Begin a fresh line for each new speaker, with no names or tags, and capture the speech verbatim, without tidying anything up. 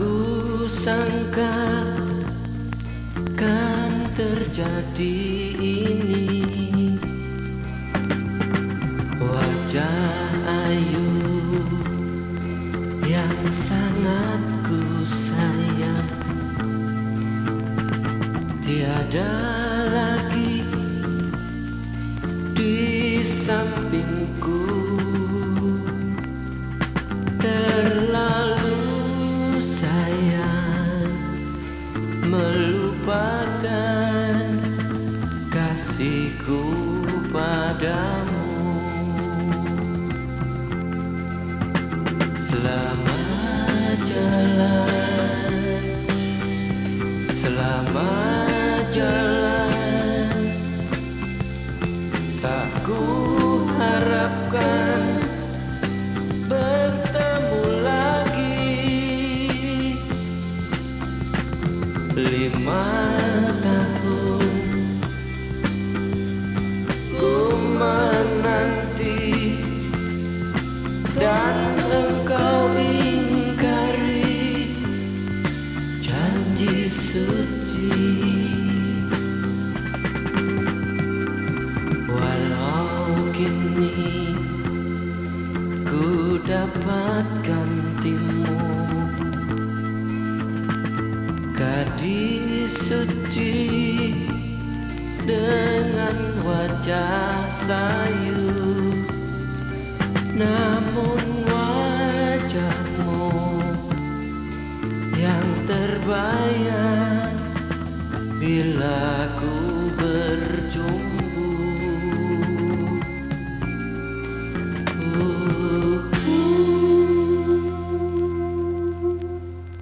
ku sangka kan terjadi ini. Wajah ayu yang sangat ku sayang tiada lagi di sampingku. Terlalu sayang melupakan kasihku padamu. Selamat jalan, selamat jalan. Tak ku harapkan bertemu lagi. Lima tahun ku menanti dan engkau ingkari janji suci. Walau kini ku dapat gantimu, gadis suci dengan wajah sayu, namun wajahmu yang terbayang bila ku